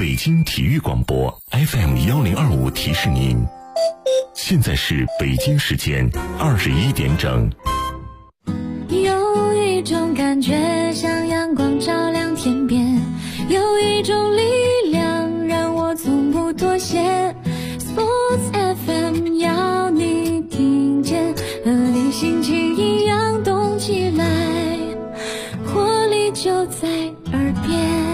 北京体育广播 FM1025 提示您，现在是北京时间21点整。 有一种感觉像阳光照亮天边，有一种力量让我从不妥协。 Sports FM 要你听见，和你心情一样动起来，活力就在耳边。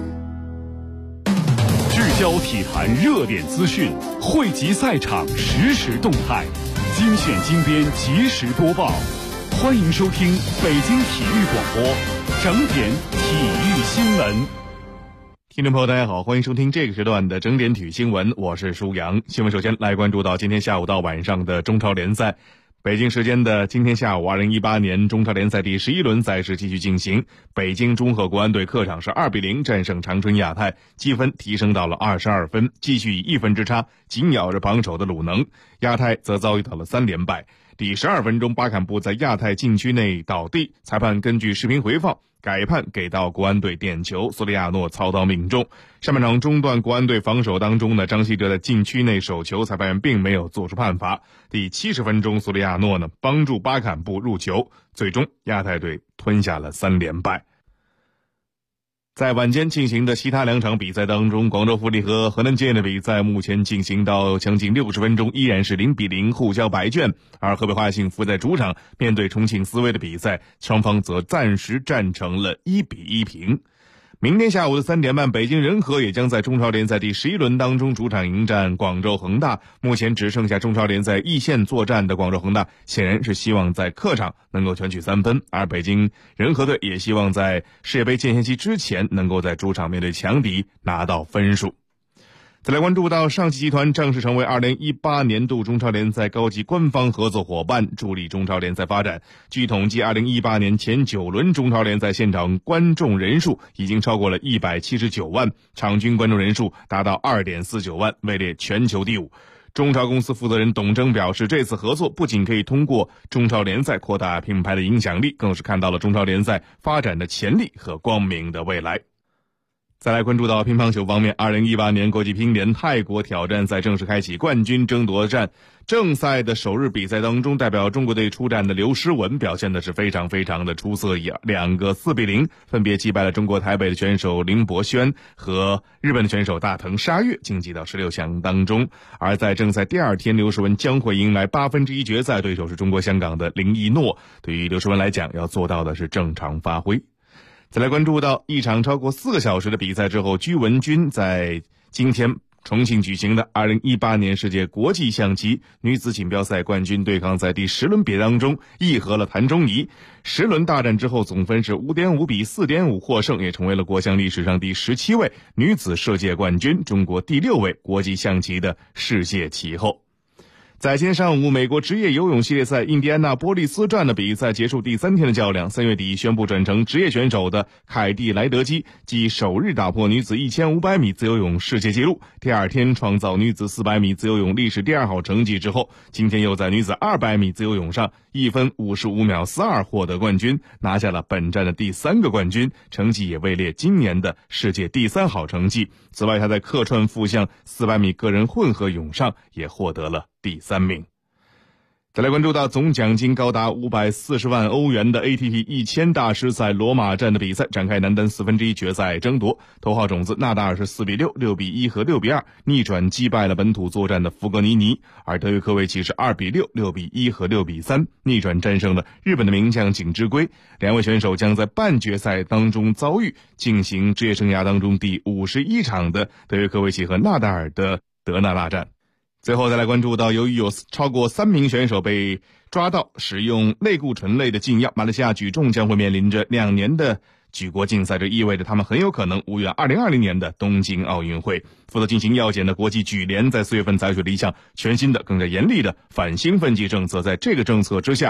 聚焦体坛热点资讯，汇集赛场实时动态，精选精编及时播报。欢迎收听北京体育广播整点体育新闻。听众朋友大家好，欢迎收听这个时段的整点体育新闻，我是舒阳。新闻首先来关注到今天下午到晚上的中超联赛。北京时间的今天下午，2018年中超联赛第11轮赛事继续进行。北京中赫国安队客场是2-0战胜长春亚泰，积分提升到了22分，继续以1分之差紧咬着榜首的鲁能。亚泰则遭遇到了3连败。第12分钟，巴坎布在亚泰禁区内倒地，裁判根据视频回放改判给到国安队点球，索里亚诺操刀命中。上半场中段国安队防守当中呢，张稀哲在禁区内手球，裁判员并没有做出判罚。第70分钟，索里亚诺呢帮助巴坎布入球，最终亚泰队吞下了3连败。在晚间进行的其他2场比赛当中，广州富力和河南建业的比赛目前进行到将近60分钟，依然是0-0互交白卷。而河北华夏幸福在主场面对重庆斯威的比赛，双方则暂时战成了1-1平。明天下午的3点半，北京人和也将在中超联赛第11轮当中主场迎战广州恒大。目前只剩下中超联赛一线作战的广州恒大，显然是希望在客场能够全取3分，而北京人和队也希望在世界杯间歇期之前能够在主场面对强敌拿到分数。再来关注到上汽集团正式成为2018年度中超联赛高级官方合作伙伴，助力中超联赛发展。据统计，2018年前9轮中超联赛现场观众人数已经超过了179万，场均观众人数达到 2.49 万，位列全球第5。中超公司负责人董铮表示，这次合作不仅可以通过中超联赛扩大品牌的影响力，更是看到了中超联赛发展的潜力和光明的未来。再来关注到乒乓球方面，2018年国际乒联泰国挑战赛正式开启冠军争夺战。正赛的首日比赛当中，代表中国队出战的刘诗雯表现的是非常的出色，以2个4-0分别击败了中国台北的选手林博轩和日本的选手大藤沙月，晋级到16强当中。而在正赛第2天，刘诗雯将会迎来1/8决赛，对手是中国香港的林一诺。对于刘诗雯来讲，要做到的是正常发挥。再来关注到一场超过4个小时的比赛之后，鞠文君在今天重庆举行的2018年世界国际象棋女子锦标赛冠军对抗在第10轮比当中议和了谭忠仪。10轮大战之后，总分是5.5比4.5获胜，也成为了国象历史上第17位女子世界冠军，中国第6位国际象棋的世界棋后。在今天上午，美国职业游泳系列赛印第安纳波利斯站的比赛结束第3天的较量。3月底宣布转成职业选手的凯蒂莱德基继首日打破女子1500米自由泳世界纪录，第2天创造女子400米自由泳历史第2好成绩之后，今天又在女子200米自由泳上1分55秒42获得冠军，拿下了本站的第3个冠军，成绩也位列今年的世界第3好成绩。此外，他在客串复项400米个人混合泳上也获得了第3名。再来关注到总奖金高达540万欧元的 ATP 1000大师赛罗马站的比赛展开男单1/4决赛争夺。头号种子纳达尔是4-6、6-1和6-2逆转击败了本土作战的福格尼尼，而德约科维奇是2-6、6-1和6-3逆转战胜了日本的名将井之圭。两位选手将在半决赛当中遭遇进行职业生涯当中第51场的德约科维奇和纳达尔的德纳大战。最后再来关注到，由于有超过3名选手被抓到使用类固醇类的禁药，马来西亚举重将会面临着2年的举国禁赛，这意味着他们很有可能无缘2020年的东京奥运会。负责进行药检的国际举联在4月份采取了一项全新的更加严厉的反兴奋剂政策，在这个政策之下，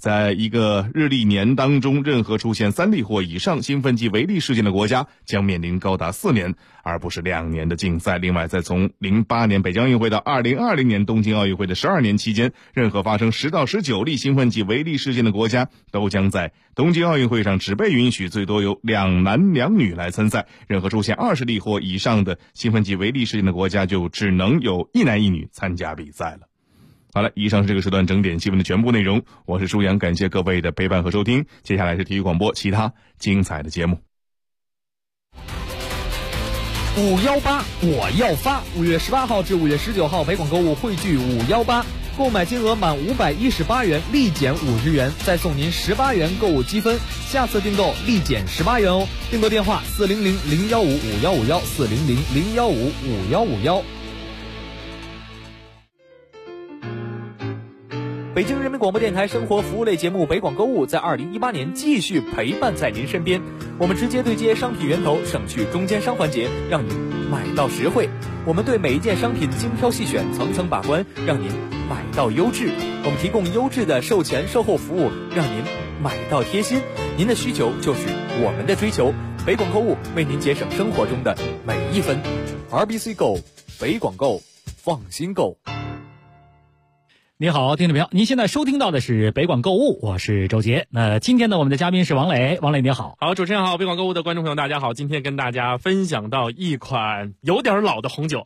在一个日历年当中，任何出现3例或以上兴奋剂违例事件的国家将面临高达4年而不是2年的禁赛。另外，在从08年北京奥运会到2020年东京奥运会的12年期间，任何发生10到19例兴奋剂违例事件的国家都将在东京奥运会上只被允许最多由2男2女来参赛。任何出现20例或以上的兴奋剂违例事件的国家就只能有1男1女参加比赛了。好了，以上是这个时段整点新闻的全部内容，我是舒阳，感谢各位的陪伴和收听。接下来是体育广播其他精彩的节目。 518我要发，5月18号至5月19号北广购物汇聚518，购买金额满518元立减50元，再送您18元购物积分，下次订购立减18元哦。订购电话400-015-5151，400-015-5151。北京人民广播电台生活服务类节目北广购物在2018年继续陪伴在您身边，我们直接对接商品源头，省去中间商环节，让您买到实惠。我们对每一件商品精挑细选，层层把关，让您买到优质。我们提供优质的售前售后服务，让您买到贴心。您的需求就是我们的追求，北广购物为您节省生活中的每一分。RBC Go， 北广购，放心购。 你好，听众朋友，您现在收听到的是北广购物，我是周杰。那今天呢，我们的嘉宾是王磊。王磊你好。 好，主持人好，北广购物的观众朋友大家好。今天跟大家分享到一款有点老的红酒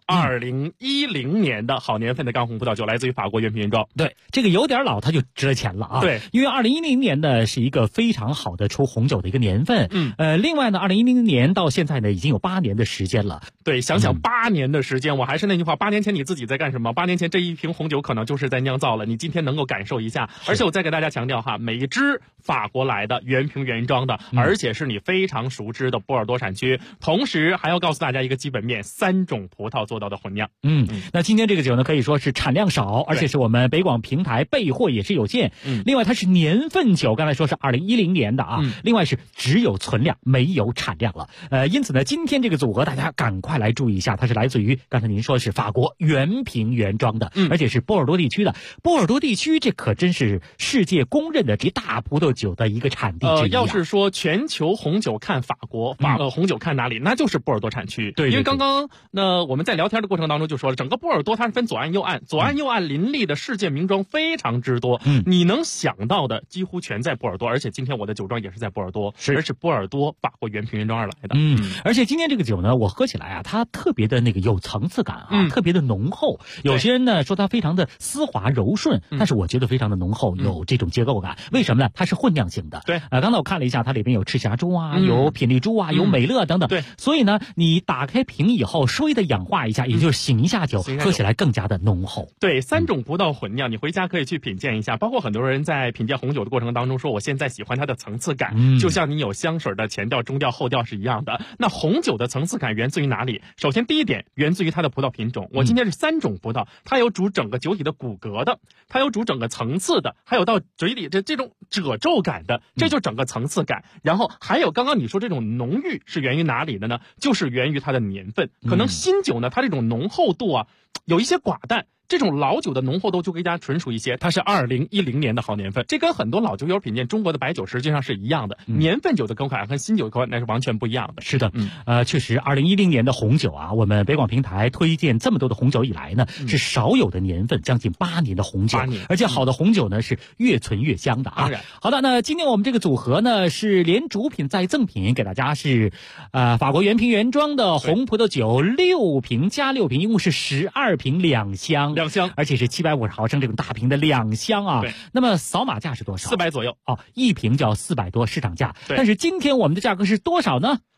，2010年的好年份的干红葡萄酒，来自于法国原瓶原装。 对，这个有点老它就值了钱了啊。 对， 因为2010年呢是一个非常好的出红酒的一个年份。另外呢，2010年到现在呢已经有8年的时间了。 对，想想8年的时间，我还是那句话，8年前你自己在干什么？8年前这一瓶红酒可能就是在酿造了，你今天能够感受一下。而且我再给大家强调哈，每一支法国来的原瓶原装的，而且是你非常熟知的波尔多产区，同时还要告诉大家一个基本面，3种葡萄做到的混酿。 那今天这个酒呢可以说是产量少，而且是我们北广平台备货也是有限。另外它是年份酒，刚才说是2010年的啊。另外是只有存量没有产量了。因此呢，今天这个组合大家赶快来注意一下，它是来自于刚才您说的是法国原瓶原装的，而且是波尔多地区的。波尔多地区这可真是世界公认的这大葡萄酒的一个产地之一。 要是说全球红酒看法国，红酒看哪里，那就是波尔多产区。 对， 因为刚刚我们在聊天的过程当中就说了，整个波尔多它是分左岸右岸，左岸右岸林立的世界名庄非常之多。你能想到的几乎全在波尔多，而且今天我的酒庄也是在波尔多，而是波尔多法国原瓶原装而来的。 而且今天这个酒呢，我喝起来啊，它特别的那个有层次感啊，特别的浓厚。有些人呢说它非常的丝滑柔顺，但是我觉得非常的浓厚，有这种结构感。为什么呢？它是混酿型的。 对， 刚才我看了一下，它里面有赤霞珠啊，有品丽珠啊，有美乐等等。 对， 所以呢，你打开瓶以后，稍微的氧化一下，也就是醒一下酒，喝起来更加的浓厚。 对，3种葡萄混酿，你回家可以去品鉴一下。包括很多人在品鉴红酒的过程当中说，我现在喜欢它的层次感，就像你有香水的前调、中调、后调是一样的。那红酒的层次感源自于哪里？首先第一点，源自于它的葡萄品种。我今天是3种葡萄，它有煮整个酒体的骨骼的，它有煮整个层次的，还有到嘴里这种褶皱感的，这就整个层次感。然后还有刚刚你说这种浓郁是源于哪里的呢？就是源于它的年份。可能新酒呢，它这种浓厚度啊有一些寡淡，这种老酒的浓厚度就更加纯熟一些。它是2010年的好年份，这跟很多老酒友品鉴中国的白酒实际上是一样的。年份酒的口感和新酒的口感那是完全不一样的。 是的，确实2010年的红酒啊，我们北广平台推荐这么多的红酒以来呢，是少有的年份，将近8年的红酒。而且好的红酒呢是越存越香的啊。 当然， 好的，那今天我们这个组合呢是连主品再赠品，给大家是法国原瓶原装的红葡萄酒6瓶加6瓶，一共是12瓶2箱，而且是750毫升这种大瓶的2箱啊。 对， 那么扫码价是多少 ？400左右哦，一瓶就要400多市场价。但是今天我们的价格是多少呢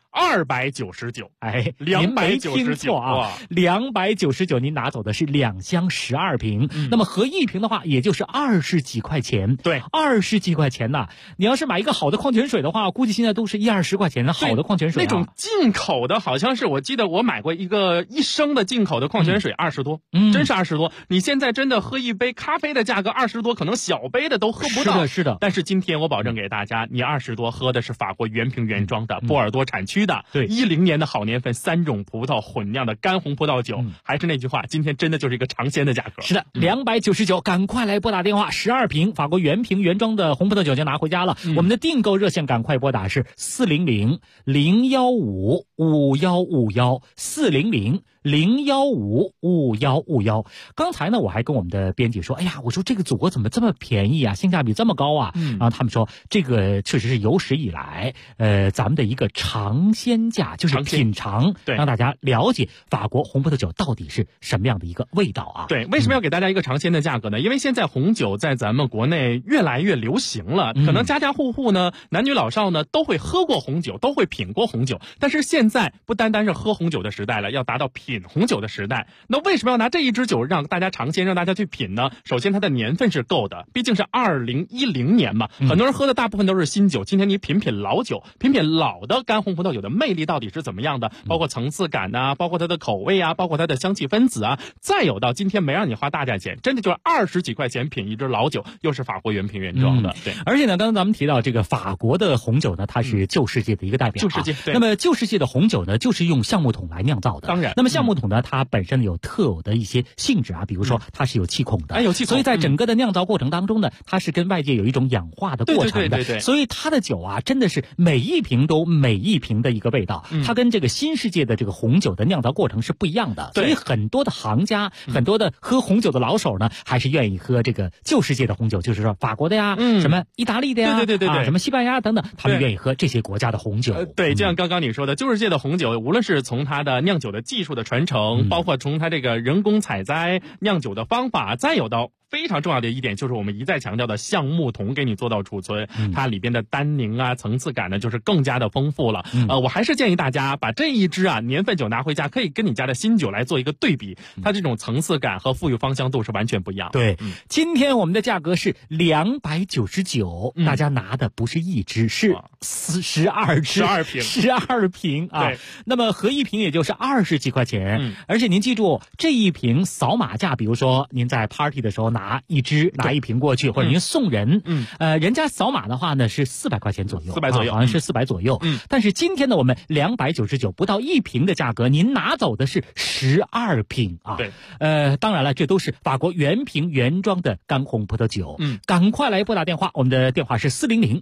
？299， 哎 ，299 没听错啊，299，您拿走的是2箱12瓶，那么合一瓶的话，也就是20几块钱。 对 ，20几块钱呐！你要是买一个好的矿泉水的话，估计现在都是10-20块钱的好的矿泉水。 那种进口的，好像是我记得我买过一个1升的进口的矿泉水，20多，真是20多。你现在真的喝一杯咖啡的价格20多，可能小杯的都喝不到。 是的。 但是今天我保证给大家，你20多喝的是法国原瓶原装的波尔多产区。 区的对 10年的好年份，3种葡萄混酿的干红葡萄酒。还是那句话，今天真的就是一个尝鲜的价格。 是的，299，赶快来拨打电话，12瓶法国原瓶原装的红葡萄酒就拿回家了。我们的订购热线赶快拨打是400-015-5151，400-015-5151。刚才呢，我还跟我们的编辑说，哎呀，我说这个组合怎么这么便宜啊，性价比这么高啊？然后他们说，这个确实是有史以来，咱们的一个尝鲜价，就是品尝， 对， 让大家了解法国红葡萄酒到底是什么样的一个味道啊？ 对，为什么要给大家一个尝鲜的价格呢？因为现在红酒在咱们国内越来越流行了，可能家家户户呢，男女老少呢都会喝过红酒，都会品过红酒。但是现在不单单是喝红酒的时代了，要达到品红酒的时代。那为什么要拿这一支酒让大家尝鲜，让大家去品呢？首先它的年份是够的，毕竟是2010年嘛，很多人喝的大部分都是新酒。今天你品品老酒，品品老的干红葡萄酒的魅力到底是怎么样的？包括层次感啊，包括它的口味啊，包括它的香气分子啊。再有到今天没让你花大价钱，真的就是20几块钱品一支老酒，又是法国原瓶原装的。对， 而且呢，刚刚咱们提到这个法国的红酒呢，它是旧世界的一个代表。 旧世界，对。 那么旧世界的红酒呢，就是用橡木桶来酿造的。 当然， 那么橡木桶呢，它本身有特有的一些性质啊，比如说它是有气孔的， 有气孔， 所以在整个的酿造过程当中呢，它是跟外界有一种氧化的过程的。 对。 所以它的酒啊，真的是每一瓶都每一瓶的一个味道，它跟这个新世界的这个红酒的酿造过程是不一样的。所以很多的行家，很多的喝红酒的老手呢，还是愿意喝这个旧世界的红酒，就是说法国的呀，什么意大利的呀， 对， 什么西班牙等等，他们愿意喝这些国家的红酒。 对，就像刚刚你说的，旧世界的红酒，无论是从它的酿酒的技术的传承，包括从它这个人工采摘酿酒的方法，再有到非常重要的一点，就是我们一再强调的橡木桶给你做到储存，它里边的单宁啊、层次感呢，就是更加的丰富了。我还是建议大家把这一支年份酒拿回家，可以跟你家的新酒来做一个对比，它这种层次感和富裕芳香度是完全不一样的。 对，今天我们的价格是299，大家拿的不是一支，是12支，12瓶啊。 对， 那么合一瓶也就是20几块钱，而且您记住，这一瓶扫码价，比如说您在 party 的时候拿一瓶过去，或者您送人，人家扫码的话呢是400块钱左右 ，400左右， 好像是400左右。但是今天呢，我们299不到一瓶的价格，您拿走的是12瓶啊。 对， 当然了，这都是法国原瓶原装的干红葡萄酒。赶快来拨打电话，我们的电话是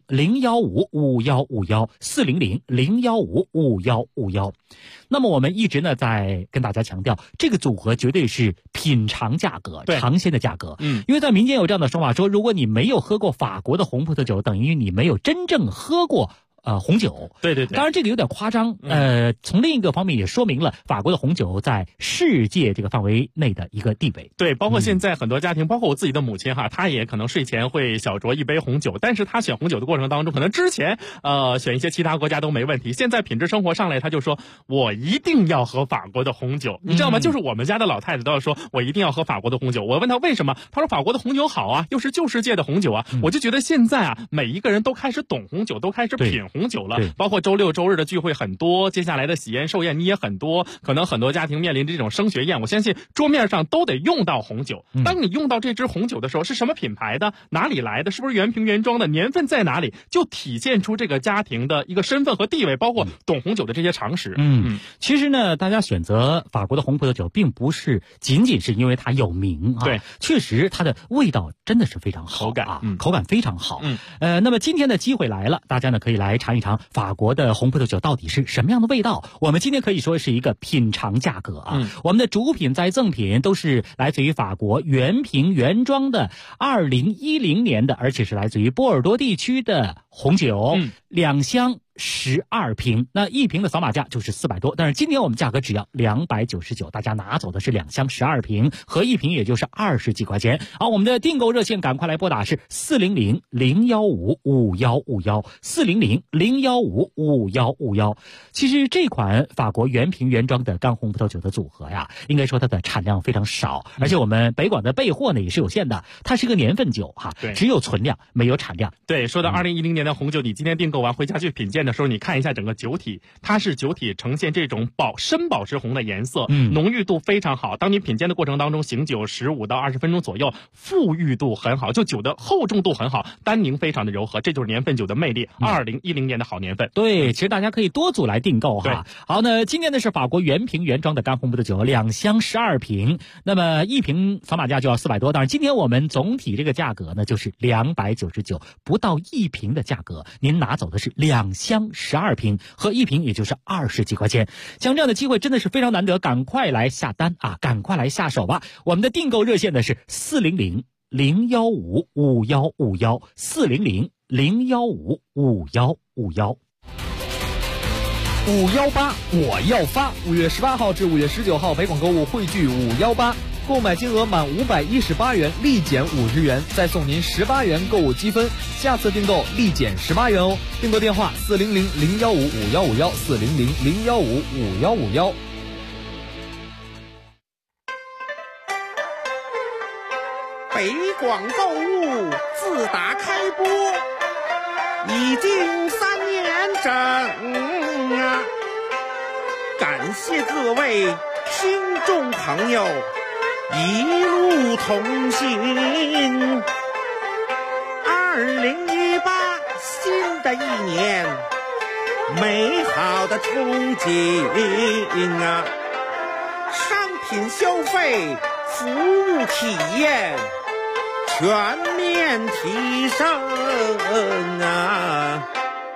400-015-5151，400-015-5151。那么我们一直呢在跟大家强调，这个组合绝对是品尝价格，尝鲜的价格。因为在民间有这样的说法，说如果你没有喝过法国的红葡萄酒，等于你没有真正喝过红酒。 对， 当然这个有点夸张。从另一个方面也说明了法国的红酒在世界这个范围内的一个地位。 对，包括现在很多家庭，包括我自己的母亲哈，她也可能睡前会小酌一杯红酒，但是她选红酒的过程当中，可能之前选一些其他国家都没问题，现在品质生活上来，她就说我一定要喝法国的红酒，你知道吗？就是我们家的老太太都要说我一定要喝法国的红酒。我问她为什么，她说法国的红酒好啊，又是旧世界的红酒啊。我就觉得现在啊，每一个人都开始懂红酒，都开始品红酒了。包括周六周日的聚会很多，接下来的喜宴寿宴你也很多，可能很多家庭面临这种升学宴，我相信桌面上都得用到红酒。当你用到这支红酒的时候，是什么品牌的，哪里来的，是不是原瓶原装的，年份在哪里，就体现出这个家庭的一个身份和地位，包括懂红酒的这些常识。 其实呢，大家选择法国的红葡萄酒并不是仅仅是因为它有名啊， 对， 确实它的味道真的是非常好，口感非常好。那么今天的机会来了，大家呢可以来尝一尝法国的红葡萄酒到底是什么样的味道。我们今天可以说是一个品尝价格啊。我们的主品在赠品都是来自于法国原瓶原装的2010年的，而且是来自于波尔多地区的红酒，2箱12瓶，那一瓶的扫码价就是400多，但是今天我们价格只要299，大家拿走的是2箱12瓶，合一瓶也就是20几块钱。好，我们的订购热线赶快来拨打是400-015-5151，400-015-5151。其实这款法国原瓶原装的干红葡萄酒的组合呀，应该说它的产量非常少，而且我们北广的备货呢也是有限的，它是个年份酒哈，只有存量没有产量。 对，说到2010年的红酒，你今天订购完回家去品鉴的时候，你看一下整个酒体，它是酒体呈现这种深保持红的颜色，浓郁度非常好。当你品鉴的过程当中，醒酒15到20分钟左右，馥郁度很好，就酒的厚重度很好，单宁非常的柔和，这就是年份酒的魅力。2010年的好年份。 对，其实大家可以多组来订购哈。好，那今年呢是法国原瓶原装的干红葡萄酒，2箱12瓶，那么1瓶扫码价就要400多，当然今天我们总体这个价格呢就是299，不到1瓶的价格，您拿走的是2箱12瓶和1瓶，也就是20几块钱。像这样的机会真的是非常难得，赶快来下单啊，赶快来下手吧。我们的订购热线呢是400-015-5151 400-015-5151。 518我要发！5月18号至5月19号，北广购物汇聚518，购买金额满518元立减50元，再送您18元购物积分，下次订购立减18元哦。订购电话400-015-5151 400-015-5151。 北广购物自打开播已经3年整啊，感谢各位听众朋友一路同行。2018新的一年，美好的憧憬啊，商品消费、服务体验全面提升啊！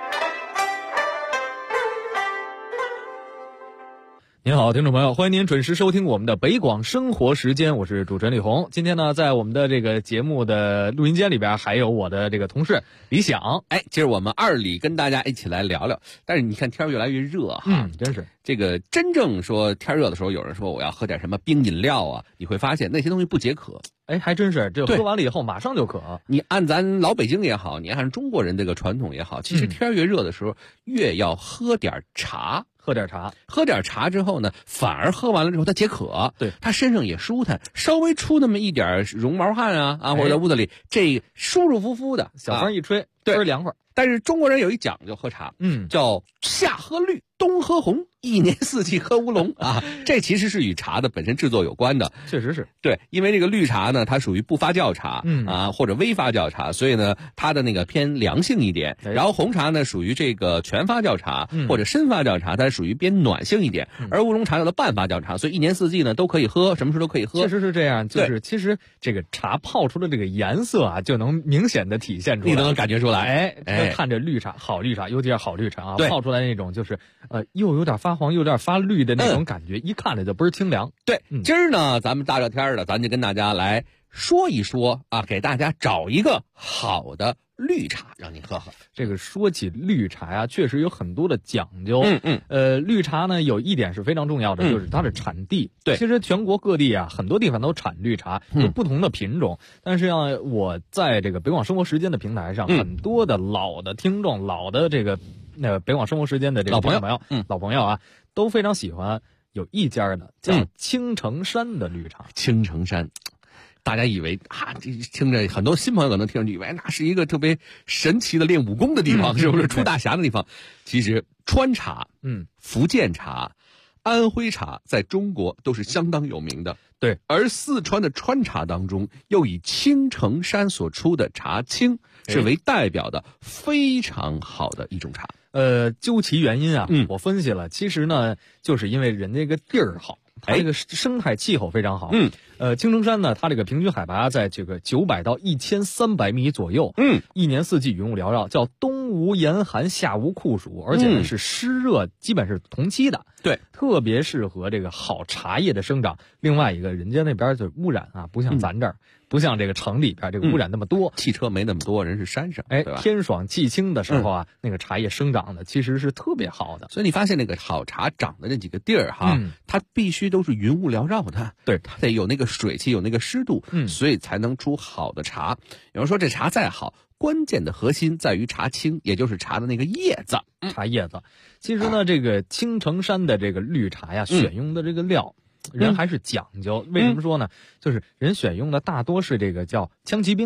您好，听众朋友，欢迎您准时收听我们的北广生活时间，我是主持人李红。今天呢，在我们的这个节目的录音间里边，还有我的这个同事李想。 今儿我们二里跟大家一起来聊聊。但是你看天越来越热哈， 真是这个真正说天热的时候，有人说我要喝点什么冰饮料啊，你会发现那些东西不解渴。 还真是，这喝完了以后马上就渴。 你按咱老北京也好，你按中国人这个传统也好，其实天越热的时候，越要喝点茶。 喝点茶之后呢，反而喝完了之后他解渴， 对， 他身上也舒坦，稍微出那么一点绒毛汗啊，或者在屋子里这舒舒服服的， 小风一吹， 对， 倍凉快。 但是中国人有一讲究喝茶，叫夏喝绿，冬喝红，一年四季喝乌龙啊。这其实是与茶的本身制作有关的， 确实是对，因为这个绿茶呢，它属于不发酵茶，或者微发酵茶，所以呢，它的那个偏凉性一点。然后红茶呢，属于这个全发酵茶或者深发酵茶，它属于偏暖性一点。而乌龙茶有了半发酵茶，所以一年四季呢都可以喝，什么时候都可以喝。 确实是这样，就是其实这个茶泡出的这个颜色啊，就能明显的体现出来， 你都能感觉出来。 看着绿茶。好绿茶，尤其是好绿茶啊， 对， 泡出来那种就是又有点发黄又有点发绿的那种感觉，一看着就倍儿清凉。 对，今儿呢咱们大热天的，咱就跟大家来说一说啊，给大家找一个好的绿茶让你喝喝。 这个说起绿茶呀，确实有很多的讲究。绿茶呢有一点是非常重要的，就是它的产地。 对， 其实全国各地啊，很多地方都产绿茶，有不同的品种。但是我在这个北广生活时间的平台上，很多的老的听众，老的这个北广生活时间的这个老朋友啊，都非常喜欢有一家的叫青城山的绿茶。 青城山。大家以为这听着很多新朋友可能听着以为那是一个特别神奇的练武功的地方，是不是出大侠的地方？其实川茶、福建茶、安徽茶在中国都是相当有名的。 对， 而四川的川茶当中，又以青城山所出的茶青是为代表的非常好的一种茶。 究其原因啊，我分析了，其实呢，就是因为人家个地儿好。它这个生态气候非常好。青城山呢，它这个平均海拔在这个900到1300米左右。一年四季云雾缭绕，叫冬无严寒，夏无酷暑，而且呢是湿热基本是同期的。 对， 特别适合这个好茶叶的生长。另外一个，人家那边就是污染啊，不像咱这儿，不像这个城里边这个污染那么多， 汽车没那么多，人是山上，对吧？ 天爽气清的时候啊，那个茶叶生长的其实是特别好的。 所以你发现那个好茶长的那几个地儿哈，它必须都是云雾缭绕的， 对， 它得有那个水汽，有那个湿度，所以才能出好的茶。有人说这茶再好，关键的核心在于茶青，也就是茶的那个叶子。 茶叶子，其实呢，这个青城山的这个绿茶呀，选用的这个料，人还是讲究。为什么说呢？就是人选用的大多是这个叫枪骑兵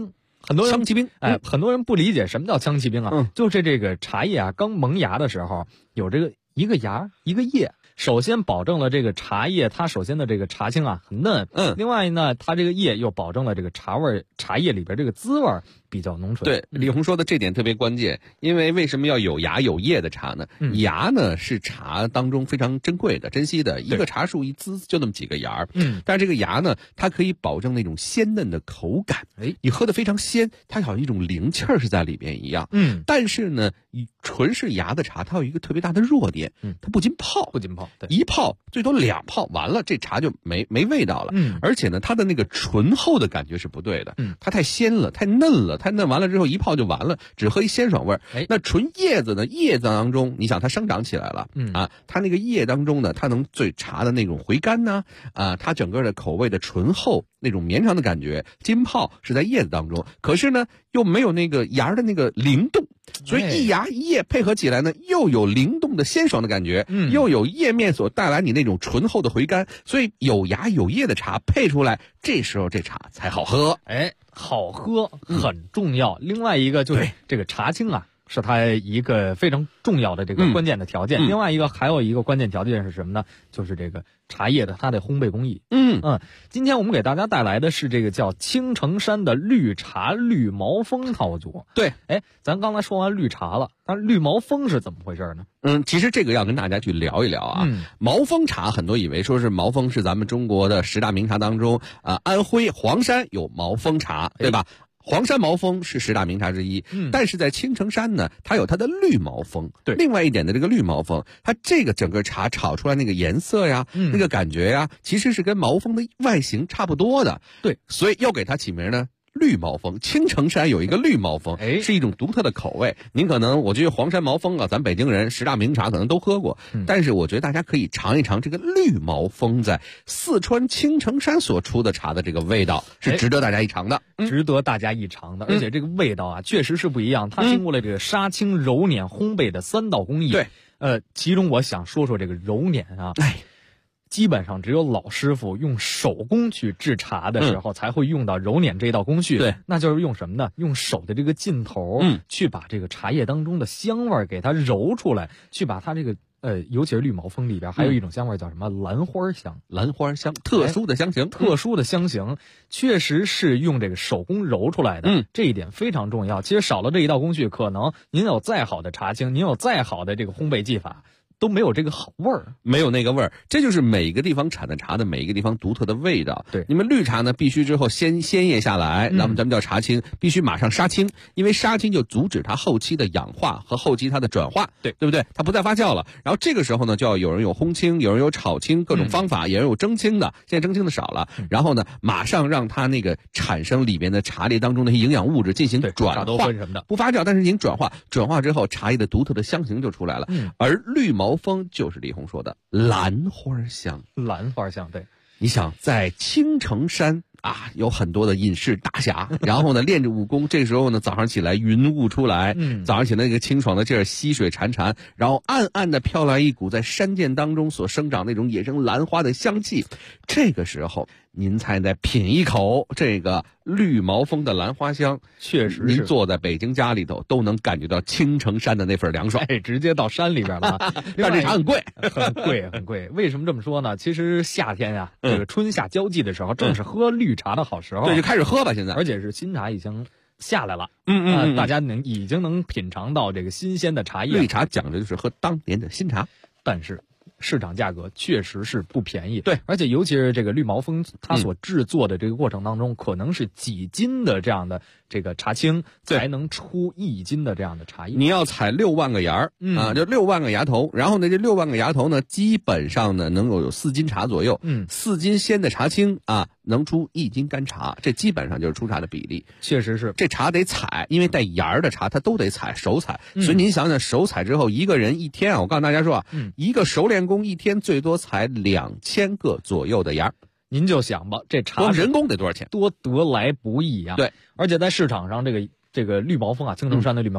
很多人枪骑兵， 很多人不理解什么叫枪骑兵啊，就是这个茶叶啊刚萌芽的时候有这个一个芽一个叶。首先保证了这个茶叶，它首先的这个茶青啊很嫩，另外呢，它这个叶又保证了这个茶叶里边这个滋味比较浓醇。 对，李红说的这点特别关键，因为为什么要有芽有叶的茶呢？芽呢是茶当中非常珍贵的、珍惜的，一个茶树一滋就那么几个芽但是这个芽呢，它可以保证那种鲜嫩的口感，你喝的非常鲜，它好像一种灵气儿是在里边一样。但是呢，纯是芽的茶，它有一个特别大的弱点，它不禁泡， 对， 一泡最多2泡，完了这茶就没味道了。而且呢，它的那个醇厚的感觉是不对的，它太鲜了，太嫩了，太嫩完了之后一泡就完了，只喝一鲜爽味儿。那纯叶子呢，叶子当中，你想它生长起来了，它那个叶当中呢，它能对茶的那种回甘呐，它整个的口味的醇厚，那种绵长的感觉，浸泡是在叶子当中，可是呢又没有那个芽的那个灵动。所以一芽一叶配合起来呢，又有灵动的鲜爽的感觉，又有叶面所带来你那种醇厚的回甘，所以有芽有叶的茶配出来，这时候这茶才好喝。 好喝很重要。另外一个就是这个茶青啊，是它一个非常重要的这个关键的条件。另外一个还有一个关键条件是什么呢？就是这个茶叶的它的烘焙工艺。今天我们给大家带来的是这个叫青城山的绿茶绿毛峰套组。 对， 咱刚才说完绿茶了，但绿毛峰是怎么回事呢？ 其实这个要跟大家去聊一聊啊。毛峰茶很多以为说是毛峰是咱们中国的10大名茶当中安徽黄山有毛峰茶，对吧？黄山毛峰是10大名茶之一，但是在青城山呢，它有它的绿毛峰。对，另外一点的这个绿毛峰，它这个整个茶炒出来那个颜色呀，那个感觉呀，其实是跟毛峰的外形差不多的。对，所以要给它起名呢。绿毛峰，青城山有一个绿毛峰，是一种独特的口味。您可能我觉得黄山毛峰啊，咱北京人10大名茶可能都喝过，但是我觉得大家可以尝一尝这个绿毛峰在四川青城山所出的茶的这个味道，是值得大家一尝的， 值得大家一尝的。而且这个味道啊，确实是不一样。它经过了这个杀青、揉捻、烘焙的3道工艺。对，其中我想说说这个揉捻啊。基本上只有老师傅用手工去制茶的时候，才会用到揉捻这道工序。对，那就是用什么呢？用手的这个劲头，去把这个茶叶当中的香味给它揉出来，去把它这个尤其是绿毛峰里边还有一种香味叫什么兰花香。兰花香，特殊的香型，特殊的香型，确实是用这个手工揉出来的。这一点非常重要。其实少了这一道工序，可能您有再好的茶青，您有再好的这个烘焙技法，都没有这个好味儿， 没有那个味儿。这就是每个地方产的茶的每一个地方独特的味道。对，你们绿茶呢，必须之后鲜叶下来，咱们叫茶青，必须马上杀青，因为杀青就阻止它后期的氧化和后期它的转化，对不对？它不再发酵了。然后这个时候呢，就要有人有烘青，有人有炒青，各种方法，有人有蒸青的，现在蒸青的少了。然后呢，马上让它那个产生里边的茶叶当中的营养物质进行转化，什么的不发酵，但是已经转化之后，茶叶的独特的香型就出来了。而绿毛峰就是李红说的兰花香。 兰花香，对。 你想在青城山啊，有很多的隐士大侠，然后呢练着武功，这时候呢早上起来云雾出来，早上起来那个清爽的劲儿，溪水潺潺，然后暗暗的飘来一股在山涧当中所生长那种野生兰花的香气，这个时候您才再品一口这个绿毛峰的兰花香， 确实是您坐在北京家里头都能感觉到青城山的那份凉爽。 直接到山里边了。 但这茶很贵， 很贵。为什么这么说呢？其实夏天啊，这个春夏交际的时候，正是喝绿茶的好时候。 对，就开始喝吧，现在。 而且是新茶已经下来了，大家已经能品尝到这个新鲜的茶叶。 绿茶讲的就是喝当年的新茶， 但是市场价格确实是不便宜。对，而且尤其是这个绿毛峰，它所制作的这个过程当中，可能是几斤的这样的这个茶青，才能出1斤的这样的茶叶。 你要采6万个芽儿啊，就6万个芽头，然后呢，这6万个芽头呢，基本上呢能够有4斤茶左右，4斤鲜的茶青啊，能出1斤干茶，这基本上就是出茶的比例。 确实是， 这茶得采，因为带芽儿的茶它都得采，手采。所以您想想，手采之后，一个人一天啊，我告诉大家说啊，一个熟练工一天最多采2000个左右的芽。 您就想吧，这茶光人工得多少钱？ 多得来不易啊！ 对， 而且在市场上，这个绿毛峰啊，青城山的绿毛峰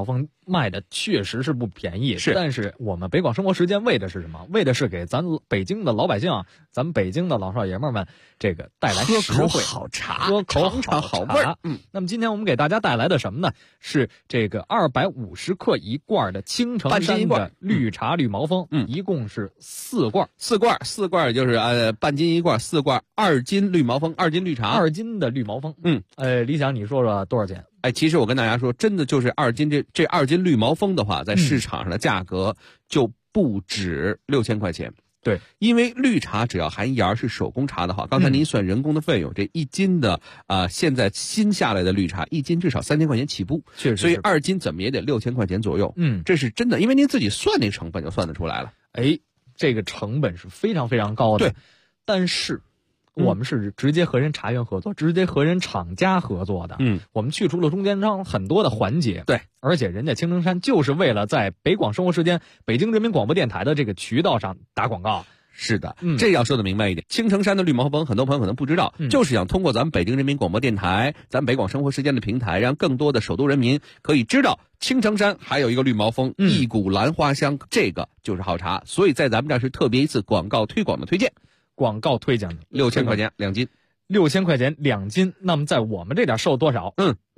卖的确实是不便宜， 是。 但是我们北广生活时间为的是什么？为的是给咱北京的老百姓，咱们北京的老少爷们们这个带来实惠好茶， 喝口好味儿。 那么今天我们给大家带来的什么呢？是这个250克一罐的青城山的绿茶绿毛峰，一共是4罐 ，4罐就是半斤一罐，4罐2斤绿毛峰，2斤绿茶 ，2斤的绿毛峰。理想你说说多少钱？ 其实我跟大家说，真的就是2斤这2斤绿毛峰的话，在市场上的价格就不止6000块钱。 对， 因为绿茶只要含芽是手工茶的话，刚才您算人工的费用，这1斤的现在新下来的绿茶1斤至少3000块钱起步， 确实， 所以2斤怎么也得6000块钱左右。这是真的，因为您自己算那成本就算得出来了。 这个成本是非常非常高的。 对， 但是我们是直接和人茶园合作，直接和人厂家合作的。我们去除了中间商很多的环节。 对， 而且人家青城山就是为了在北广生活时间北京人民广播电台的这个渠道上打广告。 是的，这要说的明白一点。青城山的绿毛峰，很多朋友可能不知道，就是想通过咱们北京人民广播电台、咱们北广生活时间的平台，让更多的首都人民可以知道青城山还有一个绿毛峰，一股兰花香，这个就是好茶。所以在咱们这儿是特别一次广告推广的推荐。 广告推荐 6000块钱2斤 ，6000块钱2斤。那么在我们这点售多少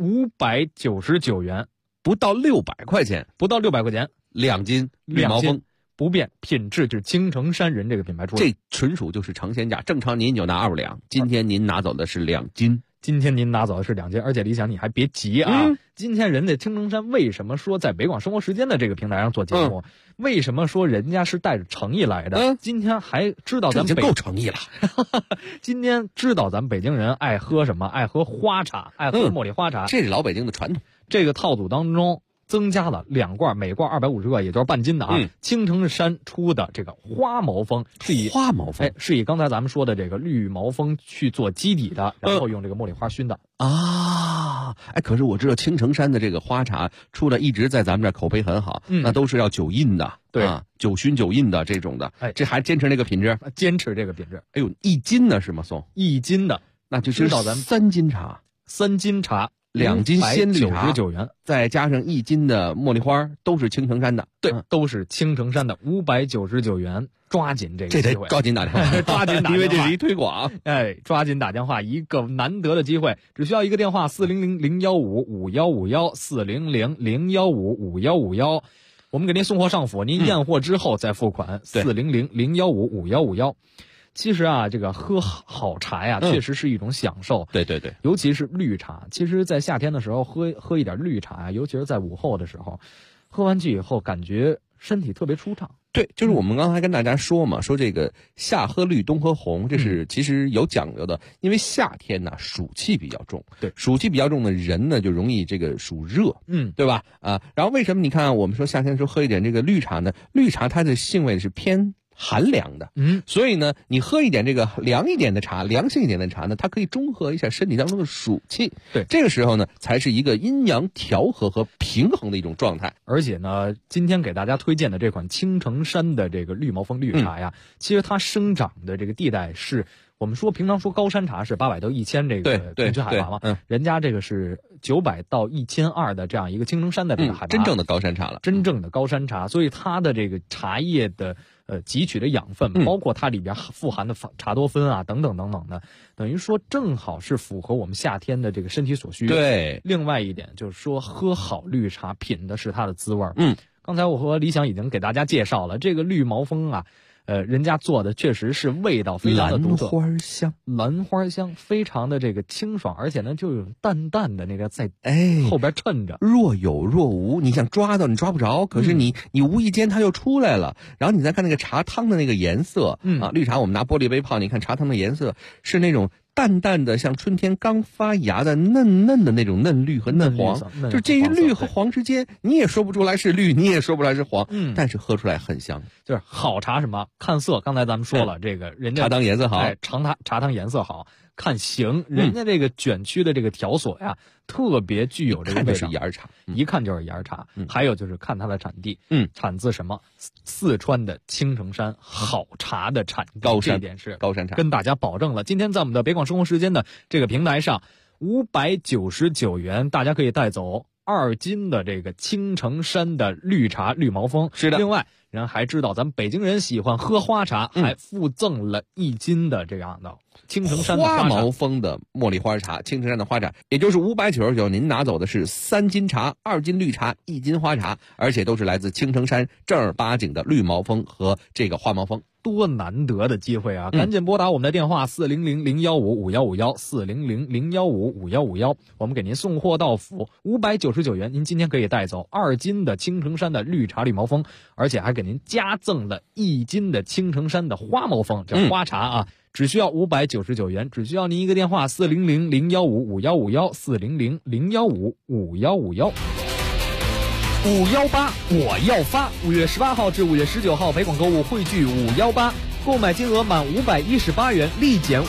？599元， 不到600块钱2斤绿毛峰。 不变，品质就是青城山人这个品牌出的， 这纯属就是成仙价。正常您就拿2两，今天您拿走的是2斤。 而且理想你还别急啊！今天人家青城山为什么说在北广生活时间的这个平台上做节目？为什么说人家是带着诚意来的？今天还知道咱们已经够诚意了。 今天知道咱们北京人爱喝什么？爱喝花茶，爱喝茉莉花茶， 这是老北京的传统。 这个套组当中增加了2罐，每罐250克，也就是半斤的青城山出的这个花毛峰，是以刚才咱们说的这个绿毛峰去做基底的，然后用这个茉莉花熏的可是我知道青城山的这个花茶出的一直在咱们这儿口碑很好，那都是要酒印的， 对酒熏酒印的这种的，这还坚持那个品质， 坚持这个品质。 1斤呢是吗？送 1斤的， 那就知道咱们3斤茶，2斤鲜绿茶 ，99元， 再加上1斤的茉莉花，都是青城山的。 对，都是青城山的，599元，抓紧这个机会， 抓紧打电话， 抓紧打电话， 因为这是一推广。 抓紧打电话，一个难得的机会，只需要一个电话：400-015-5151，400-015-5151。我们给您送货上府，您验货之后再付款，400-015-5151。其实这个喝好茶呀，确实是一种享受。 对， 尤其是绿茶。其实，在夏天的时候喝一点绿茶呀，尤其是在午后的时候，喝完去以后感觉身体特别舒畅。 对，就是我们刚才跟大家说嘛，说这个夏喝绿，冬喝红，这是其实有讲究的。因为夏天呢，暑气比较重， 对， 暑气比较重的人呢，就容易这个属热，对吧？然后为什么你看我们说夏天的时候喝一点这个绿茶呢？绿茶它的性味是偏寒凉的，所以呢，你喝一点这个凉一点的茶，凉性一点的茶呢，它可以中和一下身体当中的暑气。 对， 这个时候呢，才是一个阴阳调和和平衡的一种状态。 而且呢，今天给大家推荐的这款青城山的这个绿毛峰绿茶呀，其实它生长的这个地带是我们平常说高山茶是800到1000这个平均海拔嘛，人家这个是900到1200的这样一个青城山的这个海拔， 真正的高山茶了， 真正的高山茶，所以它的这个茶叶的汲取的养分，包括它里边富含的茶多酚等等等等的，等于说正好是符合我们夏天的这个身体所需。 对， 另外一点就是说，喝好绿茶品的是它的滋味。刚才我和理想已经给大家介绍了这个绿毛峰人家做的确实是味道非常的独特，兰花香非常的这个清爽，而且呢就有淡淡的那个在后边衬着， 若有若无。你想抓到你抓不着，可是你无意间它就出来了。然后你再看那个茶汤的那个颜色，绿茶我们拿玻璃杯泡，你看茶汤的颜色是那种淡淡的，像春天刚发芽的嫩嫩的那种嫩绿和嫩黄，就这一绿和黄之间，你也说不出来是绿，你也说不出来是黄，但是喝出来很香。 就是好茶什么看色，刚才咱们说了，这个人家茶汤颜色好， 茶汤颜色好，看形，人家这个卷曲的这个条索呀，特别具有这个味道， 是芽茶， 一看就是芽茶。还有就是看它的产地，产自什么？四川的青城山好茶的产地，这一点是高山茶， 跟大家保证了。今天在我们的北广生活时间的这个平台上，599元，大家可以带走 2斤的这个青城山的绿茶绿毛峰。 是的， 另外人还知道咱们北京人喜欢喝花茶，还附赠了1斤的这样的青城山的花毛峰的茉莉花茶，青城山的花茶，也就是599，您拿走的是3斤茶、2斤绿茶、1斤花茶，而且都是来自青城山正儿八经的绿毛峰和这个花毛峰。 多难得的机会啊！赶紧拨打我们的电话400-015-5151，400-015-5151，我们给您送货到府，599元，您今天可以带走2斤的青城山的绿茶绿毛峰，而且还给您加赠了1斤的青城山的花毛峰，这花茶啊。只需要599元，只需要您一个电话400-015-5151，400-015-5151。518我要发！5月18号至5月19号，北广购物汇聚518，购买金额满518元立减